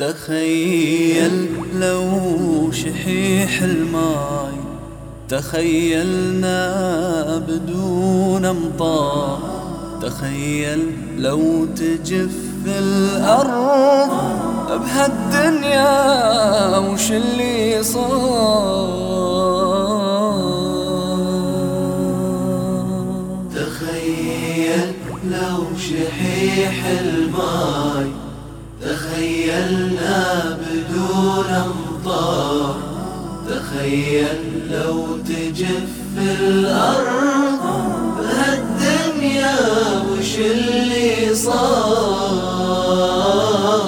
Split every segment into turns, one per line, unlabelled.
تخيل لو شحيح الماي تخيلنا بدون امطار. تخيل لو تجف الأرض بهالدنيا وش اللي صار.
تخيل لو شحيح الماي تخيلنا بدون امطار. تخيل لو تجف الأرض بهالدنيا وش اللي صار.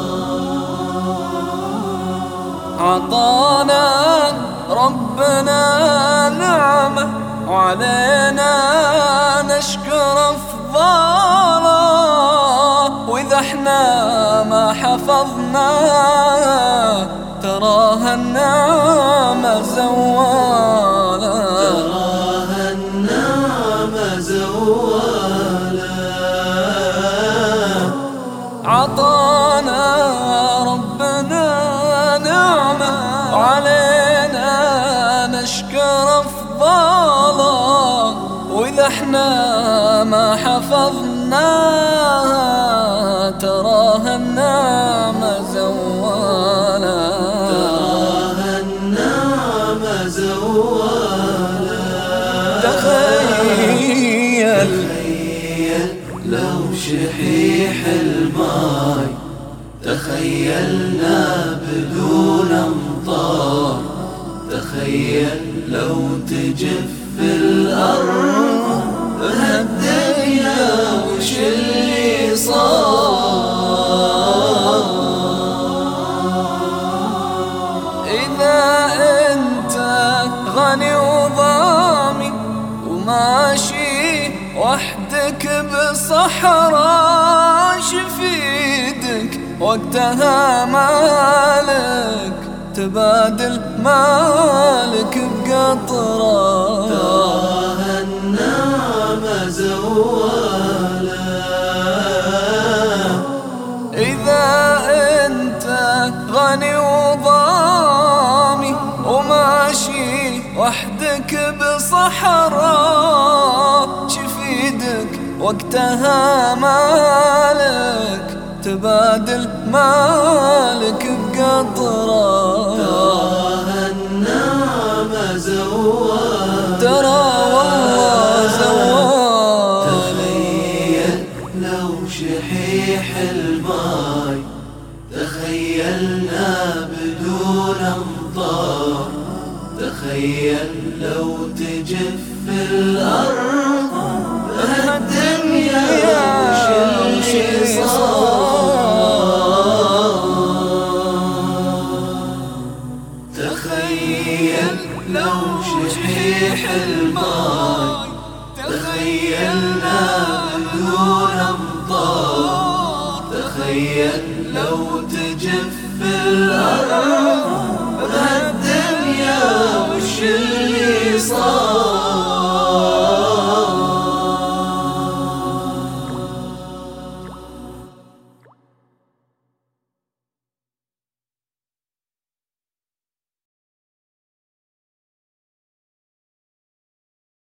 عطانا ربنا نعمة وعلينا نشكر أفضاله، وإذا احنا ما حفظنا تراها النعمة زوالة.
تراها النعمة زوالة.
عطانا ربنا نعمة وعلينا نشكر أفضاله، وإذا احنا ما حفظناها تراها النعمة زوالة.
تراها النعمة زوالة.
تخيل
لو شحيح الماي تخيلنا بدون امطار. تخيل لو تجف الأرض بهالدنيا وش اللي صار.
إذا أنت غني وضامي وماشي وحدك بصحراء، شفيدك وقتها مالك تبادل مالك بقطرة.
تراها النعمة زوالة.
إذا أنت غني وضامي وماشي وحدك بصحراء، شفيدك وقتها مالك تبادل مالك بقطرة.
تراها النعمة زوالة.
ترى والله زوال.
تخيل لو شحيح الماي تخيلنا بدون امطار. تخيل لو تجف الأرض بهالدنيا وش اللي صار. تخيل لو شحيح الماي تخيلنا بدون امطار. تخيل لو تجف الأرض بهالدنيا وش اللي صار.